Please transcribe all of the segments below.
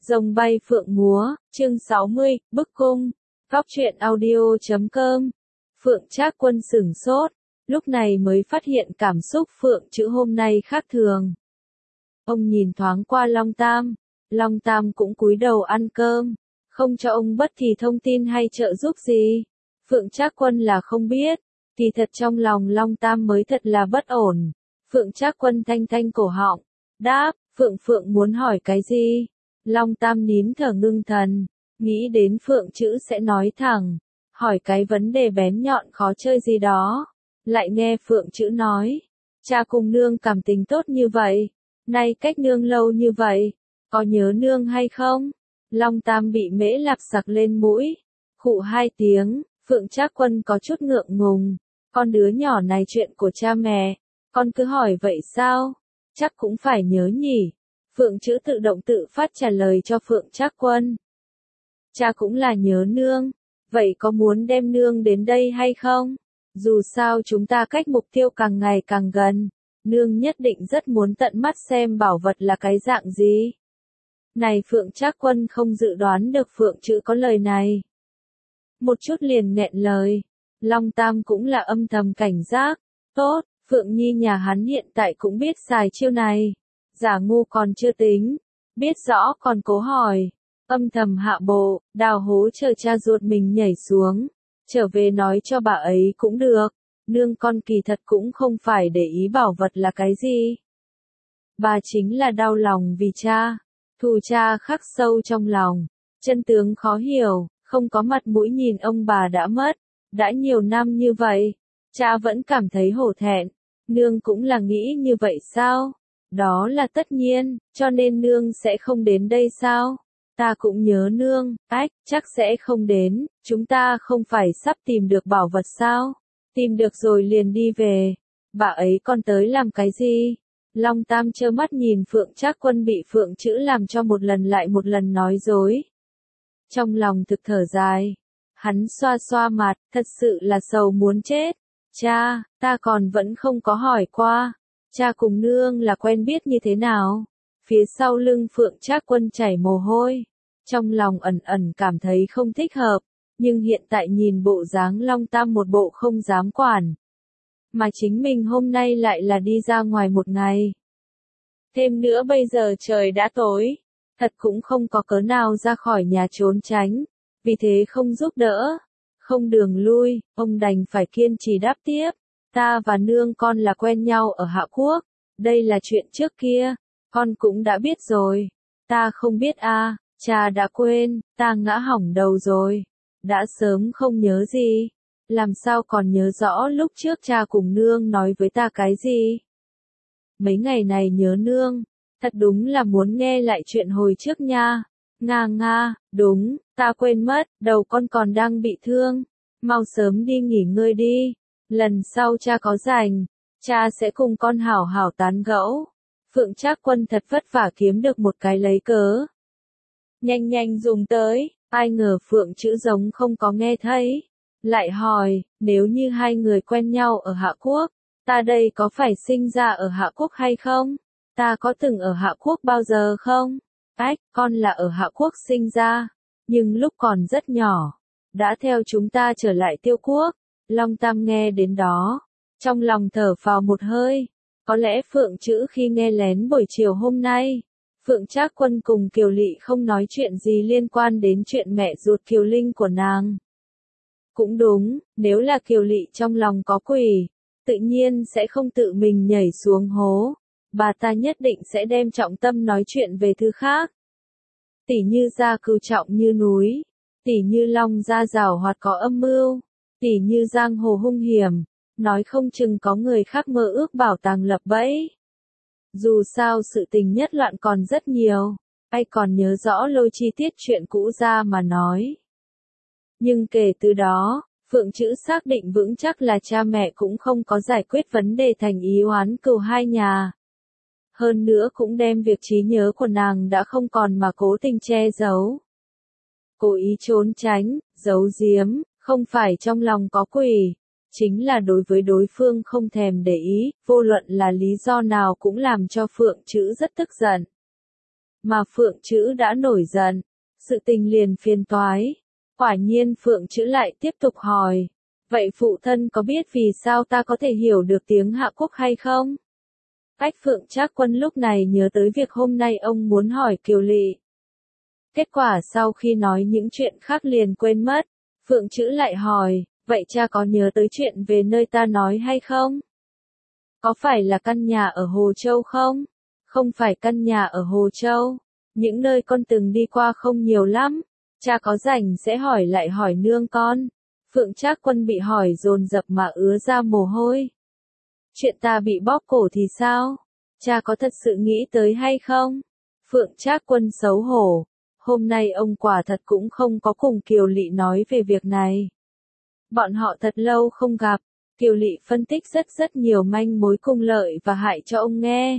Rồng bay phượng múa, chương 60, bức cung. Góc truyện audio.com. Phượng Trác Quân sửng sốt, lúc này mới phát hiện cảm xúc Phượng Trữ hôm nay khác thường. Ông nhìn thoáng qua Long Tam cũng cúi đầu ăn cơm, không cho ông bất kỳ thông tin hay trợ giúp gì. Phượng Trác Quân là không biết, thì thật trong lòng Long Tam mới thật là bất ổn. Phượng Trác Quân thanh cổ họng, đáp, Phượng muốn hỏi cái gì? Long Tam nín thở ngưng thần, nghĩ đến Phượng Trữ sẽ nói thẳng, hỏi cái vấn đề bén nhọn khó chơi gì đó. Lại nghe Phượng Trữ nói, cha cùng nương cảm tình tốt như vậy, nay cách nương lâu như vậy, có nhớ nương hay không? Long Tam bị mễ lạp sặc lên mũi, khụ hai tiếng. Phượng Trác Quân có chút ngượng ngùng, con đứa nhỏ này chuyện của cha mẹ, con cứ hỏi vậy sao? Chắc cũng phải nhớ nhỉ. Phượng Trữ tự động tự phát trả lời cho Phượng Trác Quân. Cha cũng là nhớ nương, vậy có muốn đem nương đến đây hay không? Dù sao chúng ta cách mục tiêu càng ngày càng gần, nương nhất định rất muốn tận mắt xem bảo vật là cái dạng gì. Này Phượng Trác Quân không dự đoán được Phượng Trữ có lời này. Một chút liền nghẹn lời, Long Tam cũng là âm thầm cảnh giác, tốt, Phượng Nhi nhà hắn hiện tại cũng biết xài chiêu này. Giả ngu còn chưa tính, biết rõ còn cố hỏi, âm thầm hạ bộ, đào hố chờ cha ruột mình nhảy xuống, trở về nói cho bà ấy cũng được, nương con kỳ thật cũng không phải để ý bảo vật là cái gì. Bà chính là đau lòng vì cha, thù cha khắc sâu trong lòng, chân tướng khó hiểu, không có mặt mũi nhìn ông bà đã mất, đã nhiều năm như vậy, cha vẫn cảm thấy hổ thẹn, nương cũng là nghĩ như vậy sao? Đó là tất nhiên, cho nên nương sẽ không đến đây sao? Ta cũng nhớ nương, chắc sẽ không đến, chúng ta không phải sắp tìm được bảo vật sao? Tìm được rồi liền đi về, bà ấy còn tới làm cái gì? Long Tam trơ mắt nhìn Phượng Trác Quân bị Phượng Trữ làm cho một lần lại một lần nói dối. Trong lòng thực thở dài, hắn xoa xoa mặt, thật sự là sầu muốn chết. Cha, ta còn vẫn không có hỏi qua. Cha cùng nương là quen biết như thế nào? Phía sau lưng Phượng Trác Quân chảy mồ hôi, trong lòng ẩn cảm thấy không thích hợp, nhưng hiện tại nhìn bộ dáng Long Tam một bộ không dám quản. Mà chính mình hôm nay lại là đi ra ngoài một ngày. Thêm nữa bây giờ trời đã tối, thật cũng không có cớ nào ra khỏi nhà trốn tránh, vì thế không giúp đỡ, không đường lui, ông đành phải kiên trì đáp tiếp. Ta và nương con là quen nhau ở Hạ Quốc, đây là chuyện trước kia, con cũng đã biết rồi. Ta không biết à, cha đã quên, ta ngã hỏng đầu rồi. Đã sớm không nhớ gì, làm sao còn nhớ rõ lúc trước cha cùng nương nói với ta cái gì. Mấy ngày này nhớ nương, thật đúng là muốn nghe lại chuyện hồi trước nha. Nga, đúng, ta quên mất, đầu con còn đang bị thương, mau sớm đi nghỉ ngơi đi. Lần sau cha có rảnh, cha sẽ cùng con hảo hảo tán gẫu. Phượng Trác Quân thật vất vả kiếm được một cái lấy cớ. Nhanh dùng tới, ai ngờ Phượng Trữ giống không có nghe thấy. Lại hỏi, nếu như hai người quen nhau ở Hạ Quốc, ta đây có phải sinh ra ở Hạ Quốc hay không? Ta có từng ở Hạ Quốc bao giờ không? Con là ở Hạ Quốc sinh ra, nhưng lúc còn rất nhỏ, đã theo chúng ta trở lại Tiêu Quốc. Long Tam nghe đến đó, trong lòng thở phào một hơi, có lẽ Phượng Trữ khi nghe lén buổi chiều hôm nay, Phượng Trác Quân cùng Kiều Lị không nói chuyện gì liên quan đến chuyện mẹ ruột Kiều Linh của nàng. Cũng đúng, nếu là Kiều Lị trong lòng có quỷ, tự nhiên sẽ không tự mình nhảy xuống hố, bà ta nhất định sẽ đem trọng tâm nói chuyện về thứ khác. Tỉ như Gia Cửu trọng như núi, tỉ như Long Gia giàu hoạt có âm mưu, tỉ như giang hồ hung hiểm, nói không chừng có người khác mơ ước bảo tàng lập bẫy. Dù sao sự tình nhất loạn còn rất nhiều, ai còn nhớ rõ lôi chi tiết chuyện cũ ra mà nói. Nhưng kể từ đó, Phượng Trữ xác định vững chắc là cha mẹ cũng không có giải quyết vấn đề thành ý oán cừu hai nhà. Hơn nữa cũng đem việc trí nhớ của nàng đã không còn mà cố tình che giấu. Cố ý trốn tránh, giấu giếm, không phải trong lòng có quỷ, chính là đối với đối phương không thèm để ý, vô luận là lý do nào cũng làm cho Phượng Trữ rất tức giận. mà Phượng Trữ đã nổi giận, sự tình liền phiền toái. Quả nhiên Phượng Trữ lại tiếp tục hỏi, vậy phụ thân có biết vì sao ta có thể hiểu được tiếng Hạ Quốc hay không? Cách Phượng Trác Quân lúc này nhớ tới việc hôm nay ông muốn hỏi Kiều Lị. Kết quả sau khi nói những chuyện khác liền quên mất, Phượng Trữ lại hỏi, vậy cha có nhớ tới chuyện về nơi ta nói hay không? Có phải là căn nhà ở Hồ Châu không? Không phải căn nhà ở Hồ Châu. Những nơi con từng đi qua không nhiều lắm. Cha có rảnh sẽ hỏi lại hỏi nương con. Phượng Trác Quân bị hỏi dồn dập mà ứa ra mồ hôi. Chuyện ta bị bóp cổ thì sao? Cha có thật sự nghĩ tới hay không? Phượng Trác Quân xấu hổ. Hôm nay ông quả thật cũng không có cùng Kiều Lị nói về việc này. Bọn họ thật lâu không gặp. Kiều Lị phân tích rất nhiều manh mối cung lợi và hại cho ông nghe.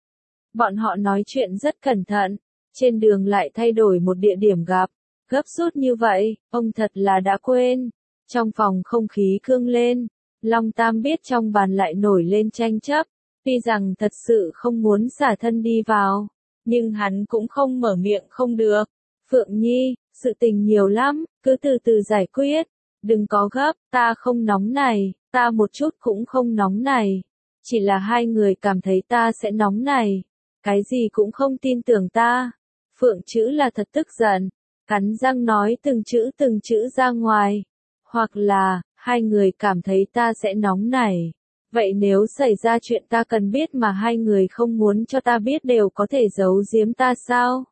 Bọn họ nói chuyện rất cẩn thận, trên đường lại thay đổi một địa điểm gặp, gấp rút như vậy, ông thật là đã quên. Trong phòng không khí cương lên, Long Tam biết trong bàn lại nổi lên tranh chấp, tuy rằng thật sự không muốn xả thân đi vào, nhưng hắn cũng không mở miệng không được. Phượng Nhi, sự tình nhiều lắm, cứ từ từ giải quyết, đừng có gấp, ta không nóng này, ta một chút cũng không nóng này, chỉ là hai người cảm thấy ta sẽ nóng này, cái gì cũng không tin tưởng ta. Phượng Trữ là thật tức giận, cắn răng nói từng chữ ra ngoài, hoặc là, hai người cảm thấy ta sẽ nóng này. Vậy nếu xảy ra chuyện ta cần biết mà hai người không muốn cho ta biết đều có thể giấu giếm ta sao?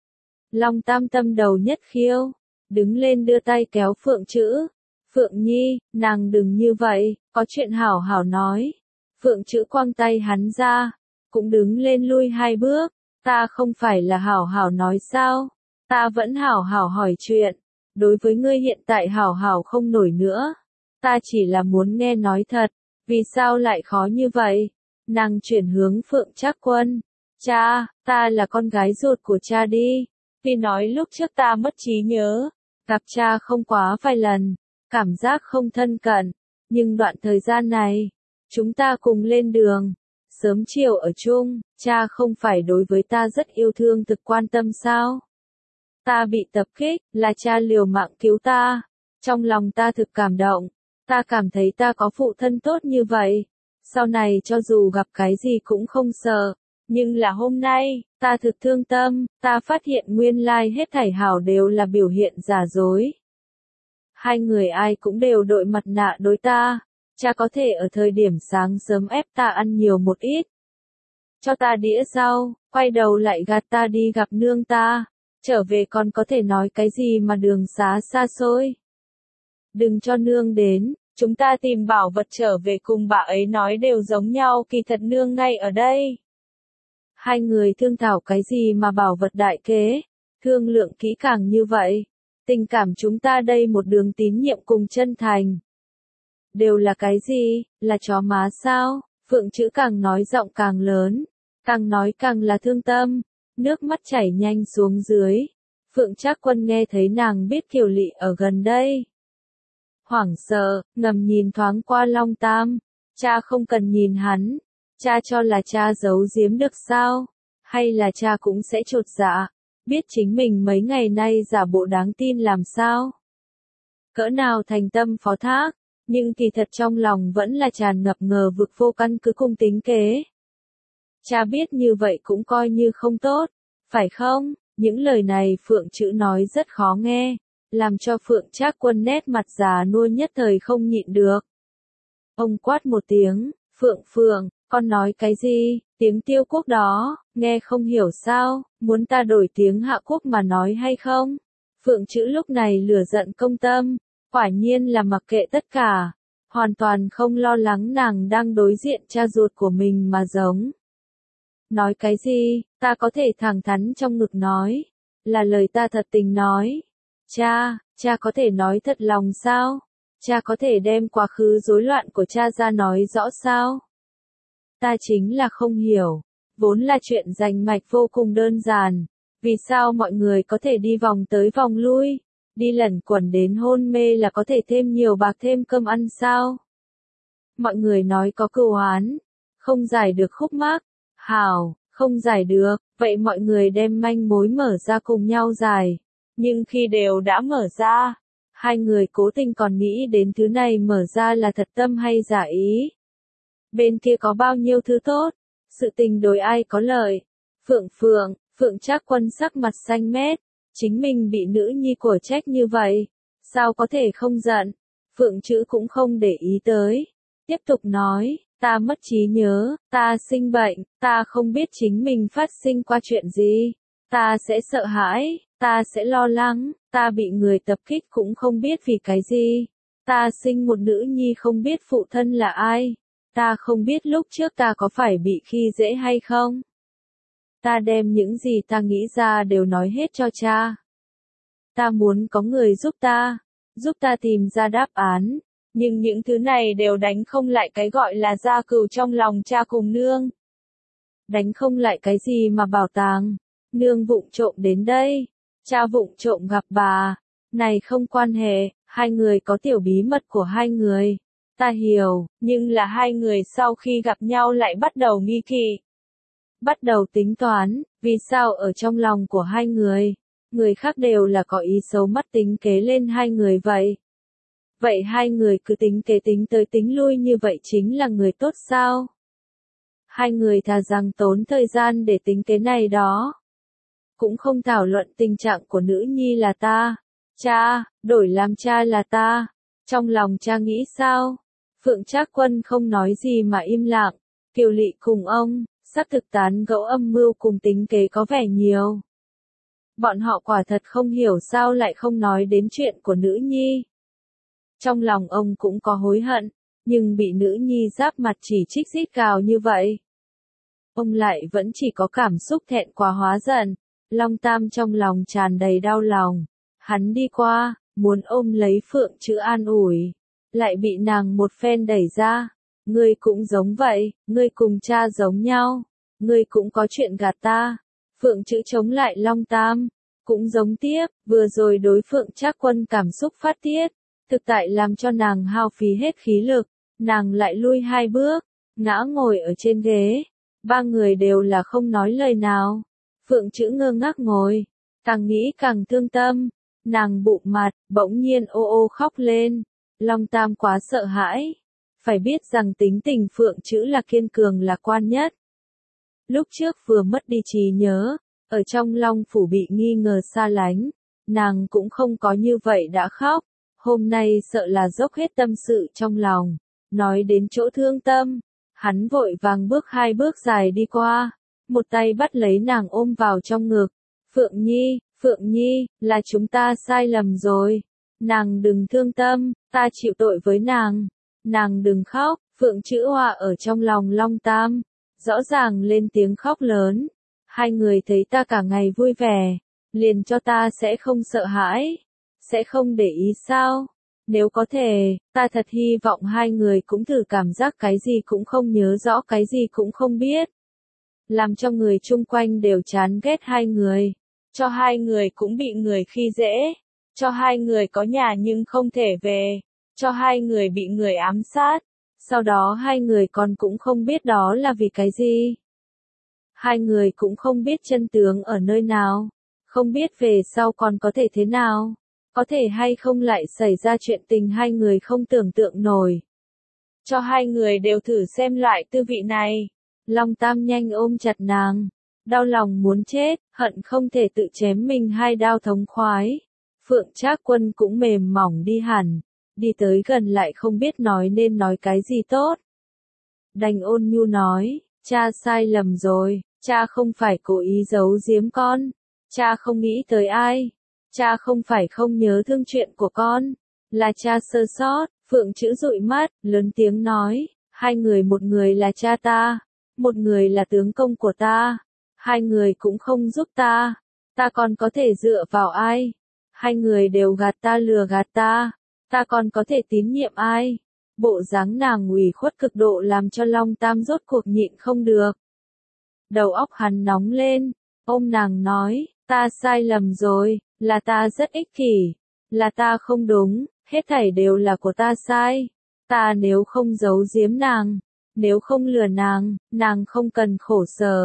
Long Tam tâm đầu nhất khiêu, đứng lên đưa tay kéo Phượng Trữ. Phượng Nhi, nàng đừng như vậy, có chuyện hảo hảo nói. Phượng Trữ quăng tay hắn ra, cũng đứng lên lui hai bước. Ta không phải là hảo hảo nói sao? Ta vẫn hảo hảo hỏi chuyện. Đối với ngươi hiện tại hảo hảo không nổi nữa. Ta chỉ là muốn nghe nói thật. Vì sao lại khó như vậy? Nàng chuyển hướng Phượng Trác Quân. Cha, ta là con gái ruột của cha đi. Tuy nói lúc trước ta mất trí nhớ, gặp cha không quá vài lần, cảm giác không thân cận, nhưng đoạn thời gian này, chúng ta cùng lên đường, sớm chiều ở chung, cha không phải đối với ta rất yêu thương thực quan tâm sao? Ta bị tập kích, là cha liều mạng cứu ta, trong lòng ta thực cảm động, ta cảm thấy ta có phụ thân tốt như vậy, sau này cho dù gặp cái gì cũng không sợ. Nhưng là hôm nay, ta thực thương tâm, ta phát hiện nguyên lai hết thảy hảo đều là biểu hiện giả dối. Hai người ai cũng đều đội mặt nạ đối ta, cha có thể ở thời điểm sáng sớm ép ta ăn nhiều một ít. Cho ta đĩa rau, quay đầu lại gạt ta đi gặp nương ta, trở về còn có thể nói cái gì mà đường xá xa xôi. Đừng cho nương đến, chúng ta tìm bảo vật trở về cùng bà ấy nói đều giống nhau kỳ thật nương ngay ở đây. Hai người thương thảo cái gì mà bảo vật đại kế, thương lượng kỹ càng như vậy. Tình cảm chúng ta đây một đường tín nhiệm cùng chân thành. Đều là cái gì, là chó má sao? Phượng Trữ càng nói giọng càng lớn, càng nói càng là thương tâm, nước mắt chảy nhanh xuống dưới. Phượng Trác Quân nghe thấy nàng biết Kiều Lị ở gần đây. Hoảng sợ, ngầm nhìn thoáng qua Long Tam, cha không cần nhìn hắn. Cha cho là cha giấu giếm được sao? Hay là cha cũng sẽ chột dạ, biết chính mình mấy ngày nay giả bộ đáng tin làm sao? Cỡ nào thành tâm phó thác, nhưng kỳ thật trong lòng vẫn là tràn ngập ngờ vực vô căn cứ cùng tính kế. Cha biết như vậy cũng coi như không tốt, phải không? Những lời này Phượng Trữ nói rất khó nghe, làm cho Phượng Trác Quân nét mặt già nua nhất thời không nhịn được. Ông quát một tiếng, Phượng, con nói cái gì, tiếng Tiêu Quốc đó, nghe không hiểu sao, muốn ta đổi tiếng Hạ Quốc mà nói hay không? Phượng Trữ lúc này lửa giận công tâm, quả nhiên là mặc kệ tất cả, hoàn toàn không lo lắng nàng đang đối diện cha ruột của mình mà giống. Nói cái gì, ta có thể thẳng thắn trong ngực nói, là lời ta thật tình nói. Cha có thể nói thật lòng sao? Cha có thể đem quá khứ rối loạn của cha ra nói rõ sao? Ta chính là không hiểu, vốn là chuyện rành mạch vô cùng đơn giản, vì sao mọi người có thể đi vòng tới vòng lui, đi lẩn quẩn đến hôn mê là có thể thêm nhiều bạc thêm cơm ăn sao? Mọi người nói có cừu oán, không giải được khúc mắc, hảo, Không giải được, vậy mọi người đem manh mối mở ra cùng nhau giải. Nhưng khi đều đã mở ra, hai người cố tình còn nghĩ đến thứ này mở ra là thật tâm hay giả ý. Bên kia có bao nhiêu thứ tốt, sự tình đối ai có lợi. Phượng Trác Quân sắc mặt xanh mét, chính mình bị nữ nhi của trách như vậy, sao có thể không giận. Phượng Chữ cũng không để ý tới, tiếp tục nói, ta mất trí nhớ, ta sinh bệnh, ta không biết chính mình phát sinh qua chuyện gì, ta sẽ sợ hãi, ta sẽ lo lắng, ta bị người tập kích cũng không biết vì cái gì, ta sinh một nữ nhi không biết phụ thân là ai, ta không biết lúc trước ta có phải bị khi dễ hay không. Ta đem những gì ta nghĩ ra đều nói hết cho cha. Ta muốn có người giúp ta tìm ra đáp án, nhưng những thứ này đều đánh không lại cái gọi là gia cừu trong lòng cha cùng nương. Đánh không lại cái gì mà bảo tàng, nương vụng trộm đến đây, cha vụng trộm gặp bà, này không quan hệ, hai người có tiểu bí mật của hai người. Ta hiểu, nhưng là hai người sau khi gặp nhau lại bắt đầu nghi kỵ. Bắt đầu tính toán, vì sao ở trong lòng của hai người khác đều là có ý xấu mắt tính kế lên hai người vậy. Vậy hai người cứ tính kế tính tới tính lui như vậy chính là người tốt sao? Hai người thà rằng tốn thời gian để tính kế này đó. Cũng không thảo luận tình trạng của nữ nhi là ta. Cha, đổi làm cha là ta. Trong lòng cha nghĩ sao? Phượng Trác Quân không nói gì mà im lặng. Kiều Lị cùng ông, xác thực tán gẫu âm mưu cùng tính kế có vẻ nhiều. Bọn họ quả thật không hiểu sao lại không nói đến chuyện của nữ nhi. Trong lòng ông cũng có hối hận, nhưng bị nữ nhi giáp mặt chỉ trích rít gào như vậy. Ông lại vẫn chỉ có cảm xúc thẹn quá hóa giận, Long Tam trong lòng tràn đầy đau lòng. Hắn đi qua, muốn ôm lấy Phượng Chữ an ủi, lại bị nàng một phen đẩy ra. Ngươi cũng giống vậy, ngươi cùng cha giống nhau, ngươi cũng có chuyện gạt ta. Phượng Chữ chống lại Long Tam, cũng giống tiếp, vừa rồi đối Phượng Trác Quân cảm xúc phát tiết, thực tại làm cho nàng hao phí hết khí lực, nàng lại lui hai bước, ngã ngồi ở trên ghế, ba người đều là không nói lời nào. Phượng Chữ ngơ ngác ngồi, càng nghĩ càng thương tâm, nàng bụng mặt, bỗng nhiên ô ô khóc lên. Long Tam quá sợ hãi, phải biết rằng tính tình Phượng Chữ là kiên cường lạc quan nhất. Lúc trước vừa mất đi trí nhớ, ở trong Long Phủ bị nghi ngờ xa lánh, nàng cũng không có như vậy đã khóc, hôm nay sợ là dốc hết tâm sự trong lòng, nói đến chỗ thương tâm, hắn vội vàng bước hai bước dài đi qua, một tay bắt lấy nàng ôm vào trong ngực. Phượng Nhi, là chúng ta sai lầm rồi, nàng đừng thương tâm, ta chịu tội với nàng đừng khóc. Phượng Chữ hòa ở trong lòng Long Tam, rõ ràng lên tiếng khóc lớn. Hai người thấy ta cả ngày vui vẻ, liền cho ta sẽ không sợ hãi, sẽ không để ý sao? Nếu có thể, ta thật hy vọng hai người cũng thử cảm giác cái gì cũng không nhớ rõ, cái gì cũng không biết. Làm cho người chung quanh đều chán ghét hai người, cho hai người cũng bị người khi dễ, cho hai người có nhà nhưng không thể về, cho hai người bị người ám sát, sau đó hai người còn cũng không biết đó là vì cái gì. Hai người cũng không biết chân tướng ở nơi nào, không biết về sau còn có thể thế nào, có thể hay không lại xảy ra chuyện tình hai người không tưởng tượng nổi. Cho hai người đều thử xem loại tư vị này. Long Tam nhanh ôm chặt nàng, đau lòng muốn chết, hận không thể tự chém mình hai đao thống khoái. Phượng Trác Quân cũng mềm mỏng đi hẳn, đi tới gần lại không biết nói nên nói cái gì tốt. Đành ôn nhu nói, cha sai lầm rồi, cha không phải cố ý giấu giếm con, cha không nghĩ tới ai, cha không phải không nhớ thương chuyện của con, là cha sơ sót. Phượng Chữ dụi mắt, lớn tiếng nói, hai người, một người là cha ta, một người là tướng công của ta, hai người cũng không giúp ta còn có thể dựa vào ai? Hai người đều gạt ta, lừa gạt ta còn có thể tín nhiệm ai? Bộ dáng nàng ủy khuất cực độ làm cho Long Tam rốt cuộc nhịn không được. Đầu óc hắn nóng lên, ôm nàng nói, ta sai lầm rồi, là ta rất ích kỷ, là ta không đúng, hết thảy đều là của ta sai. Ta nếu không giấu giếm nàng, nếu không lừa nàng không cần khổ sở,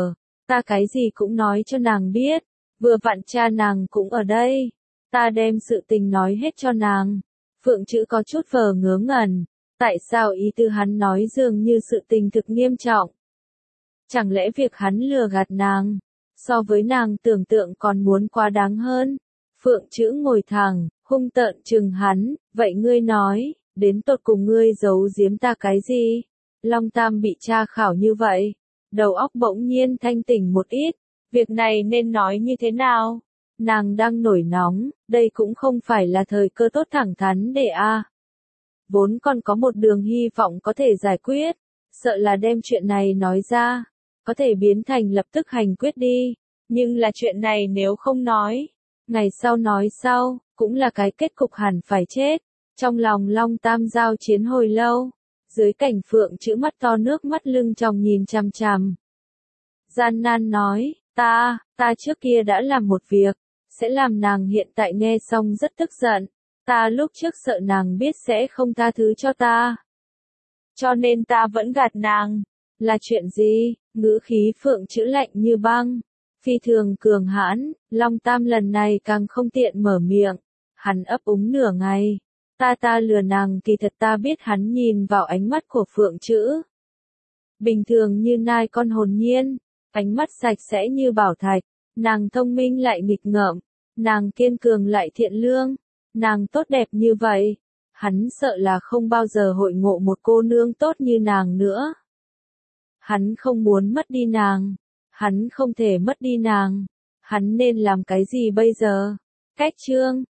Ta cái gì cũng nói cho nàng biết, vừa vặn cha nàng cũng ở đây. Ta đem sự tình nói hết cho nàng. Phượng Chữ có chút vờ ngớ ngẩn. Tại sao ý tư hắn nói dường như sự tình thực nghiêm trọng? Chẳng lẽ việc hắn lừa gạt nàng, so với nàng tưởng tượng còn muốn quá đáng hơn? Phượng Chữ ngồi thẳng, hung tợn trừng hắn, vậy ngươi nói, đến tột cùng ngươi giấu giếm ta cái gì? Long Tam bị tra khảo như vậy, đầu óc bỗng nhiên thanh tỉnh một ít, việc này nên nói như thế nào? Nàng đang nổi nóng, đây cũng không phải là thời cơ tốt thẳng thắn để vốn còn có một đường hy vọng có thể giải quyết, sợ là đem chuyện này nói ra, có thể biến thành lập tức hành quyết đi, nhưng là chuyện này nếu không nói, ngày sau nói sau, cũng là cái kết cục hẳn phải chết. Trong lòng Long Tam giao chiến hồi lâu, dưới cảnh Phượng Chữ mắt to nước mắt lưng tròng nhìn chằm chằm. Gian nan nói, ta trước kia đã làm một việc, sẽ làm nàng hiện tại nghe xong rất tức giận. Ta lúc trước sợ nàng biết sẽ không tha thứ cho ta. Cho nên ta vẫn gạt nàng. Là chuyện gì? Ngữ khí Phượng Chữ lạnh như băng. Phi thường cường hãn, Long Tam lần này càng không tiện mở miệng. Hắn ấp úng nửa ngày. Ta lừa nàng, kỳ thật ta biết. Hắn nhìn vào ánh mắt của Phượng Chữ. Bình thường như nai con hồn nhiên, ánh mắt sạch sẽ như bảo thạch. Nàng thông minh lại nghịch ngợm, nàng kiên cường lại thiện lương. Nàng tốt đẹp như vậy, hắn sợ là không bao giờ hội ngộ một cô nương tốt như nàng nữa. Hắn không muốn mất đi nàng, hắn không thể mất đi nàng, hắn nên làm cái gì bây giờ? Cách chương